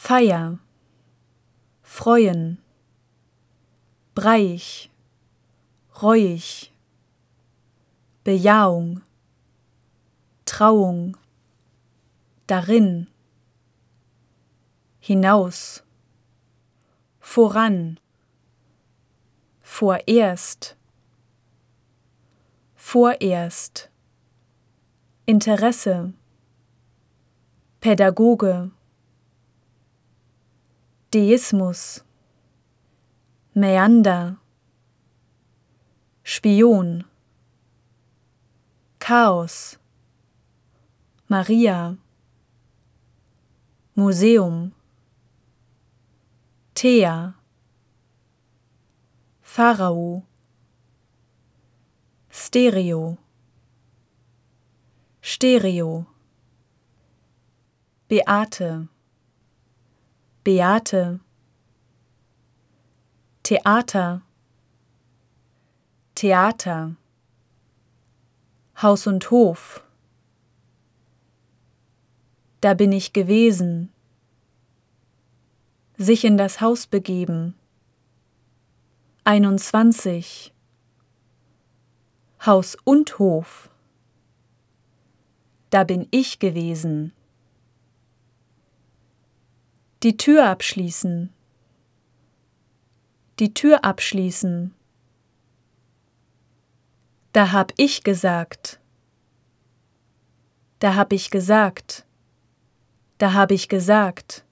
Feier, freuen, breiig, reuig, Bejahung, Trauung, darin, hinaus, voran, vorerst, Interesse, Pädagoge, Deismus, Mäander, Spion, Chaos, Maria, Museum, Thea, Pharao, Stereo, Beate, Beate, Theater, Haus und Hof, da bin ich gewesen, sich in das Haus begeben, 21, Haus und Hof, da bin ich gewesen, die Tür abschließen, da hab ich gesagt, da hab ich gesagt,